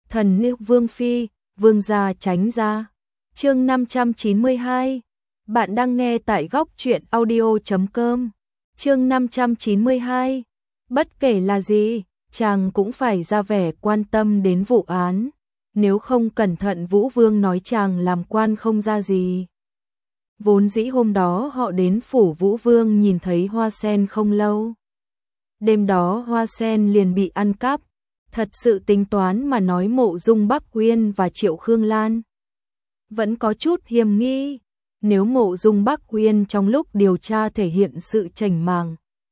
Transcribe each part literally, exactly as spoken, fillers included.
Thần nữ Vương Phi, Vương gia tránh ra. Chương năm trăm chín mươi hai. Bạn đang nghe tại góc truyện audio chấm com. Chương năm trăm chín mươi hai. Bất kể là gì, chàng cũng phải ra vẻ quan tâm đến vụ án. Nếu không cẩn thận Vũ Vương nói chàng làm quan không ra gì. Vốn dĩ hôm đó họ đến phủ Vũ Vương nhìn thấy hoa sen không lâu. Đêm đó hoa sen liền bị ăn cắp. Thật sự tính toán mà nói Mộ Dung Bắc Uyên và Triệu Khương Lan vẫn có chút hiềm nghi. Nếu Mộ Dung Bắc Uyên trong lúc điều tra thể hiện sự chảnh màng,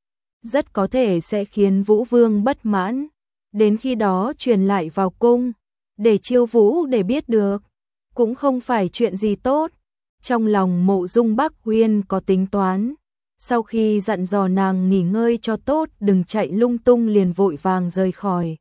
rất có thể sẽ khiến Vũ Vương bất mãn. Đến khi đó truyền lại vào cung, để Chiêu Vũ để biết được, cũng không phải chuyện gì tốt. Trong lòng Mộ Dung Bắc Uyên có tính toán. Sau khi dặn dò nàng nghỉ ngơi cho tốt, đừng chạy lung tung, liền vội vàng rời khỏi.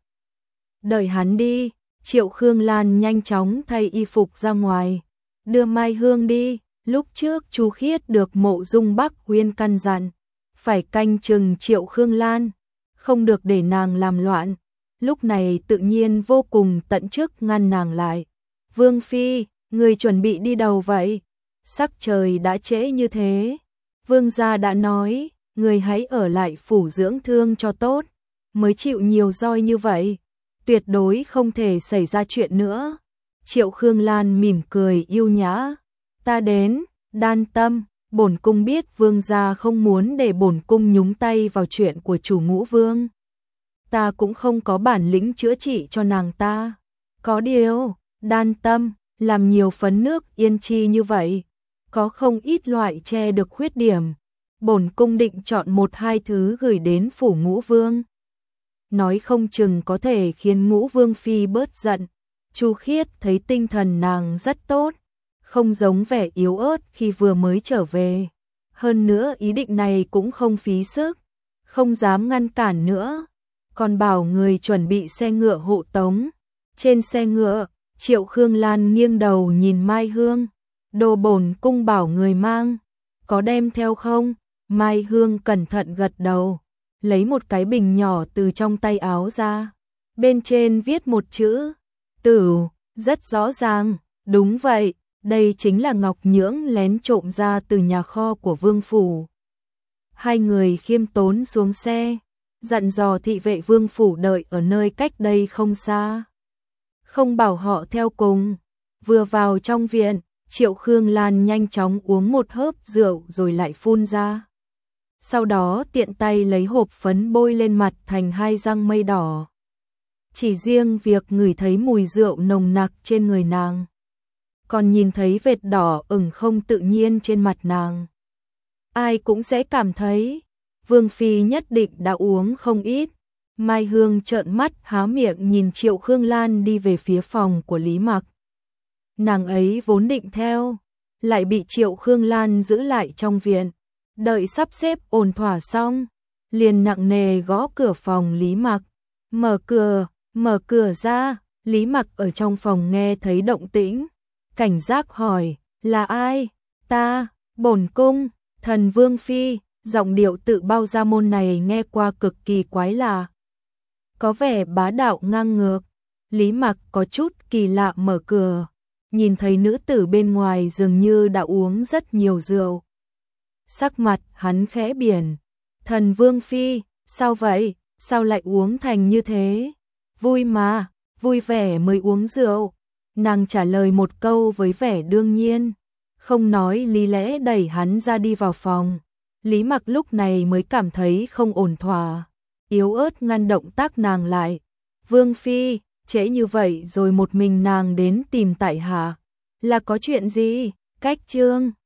Đợi hắn đi, Triệu Khương Lan nhanh chóng thay y phục ra ngoài, đưa Mai Hương đi. Lúc trước Chu Khiết được Mộ Dung Bắc Uyên căn dặn, phải canh chừng Triệu Khương Lan, không được để nàng làm loạn. Lúc này tự nhiên vô cùng tận chức ngăn nàng lại. Vương Phi, người chuẩn bị đi đâu vậy? Sắc trời đã trễ như thế. Vương gia đã nói, người hãy ở lại phủ dưỡng thương cho tốt, mới chịu nhiều roi như vậy. Tuyệt đối không thể xảy ra chuyện nữa. Triệu Khương Lan mỉm cười yêu nhã. Ta đến, Đan Tâm, bổn cung biết vương gia không muốn để bổn cung nhúng tay vào chuyện của chủ Ngũ Vương. Ta cũng không có bản lĩnh chữa trị cho nàng ta. Có điều, Đan Tâm, làm nhiều phấn nước yên chi như vậy, có không ít loại che được khuyết điểm. Bổn cung định chọn một hai thứ gửi đến phủ Ngũ Vương. Nói không chừng có thể khiến Ngũ Vương Phi bớt giận. Chu Khiết thấy tinh thần nàng rất tốt, không giống vẻ yếu ớt khi vừa mới trở về. Hơn nữa ý định này cũng không phí sức, không dám ngăn cản nữa, còn bảo người chuẩn bị xe ngựa hộ tống. Trên xe ngựa, Triệu Khương Lan nghiêng đầu nhìn Mai Hương. Đồ bổn cung bảo người mang, có đem theo không? Mai Hương cẩn thận gật đầu, lấy một cái bình nhỏ từ trong tay áo ra. Bên trên viết một chữ Tửu, rất rõ ràng. Đúng vậy, đây chính là ngọc nhưỡng lén trộm ra từ nhà kho của vương phủ. Hai người khiêm tốn xuống xe, dặn dò thị vệ vương phủ đợi ở nơi cách đây không xa, không bảo họ theo cùng. Vừa vào trong viện, Triệu Khương Lan nhanh chóng uống một hớp rượu rồi lại phun ra. Sau đó tiện tay lấy hộp phấn bôi lên mặt thành hai răng mây đỏ. Chỉ riêng việc ngửi thấy mùi rượu nồng nặc trên người nàng, còn nhìn thấy vệt đỏ ửng không tự nhiên trên mặt nàng, ai cũng sẽ cảm thấy Vương Phi nhất định đã uống không ít. Mai Hương trợn mắt há miệng nhìn Triệu Khương Lan đi về phía phòng của Lý Mặc. Nàng ấy vốn định theo, lại bị Triệu Khương Lan giữ lại trong viện. Đợi sắp xếp ổn thỏa xong, liền nặng nề gõ cửa phòng Lý Mặc. Mở cửa, mở cửa ra. Lý Mặc ở trong phòng nghe thấy động tĩnh, cảnh giác hỏi, là ai? Ta, bổn cung, thần Vương Phi. Giọng điệu tự bao ra môn này nghe qua cực kỳ quái lạ, có vẻ bá đạo ngang ngược. Lý Mặc có chút kỳ lạ mở cửa, nhìn thấy nữ tử bên ngoài dường như đã uống rất nhiều rượu. Sắc mặt hắn khẽ biển. Thần Vương Phi, sao vậy? Sao lại uống thành như thế? Vui mà, vui vẻ mới uống rượu. Nàng trả lời một câu với vẻ đương nhiên, không nói lý lẽ đẩy hắn ra đi vào phòng. Lý Mặc lúc này mới cảm thấy không ổn thỏa, yếu ớt ngăn động tác nàng lại. Vương Phi, trễ như vậy rồi một mình nàng đến tìm tại hạ, là có chuyện gì? Cách chương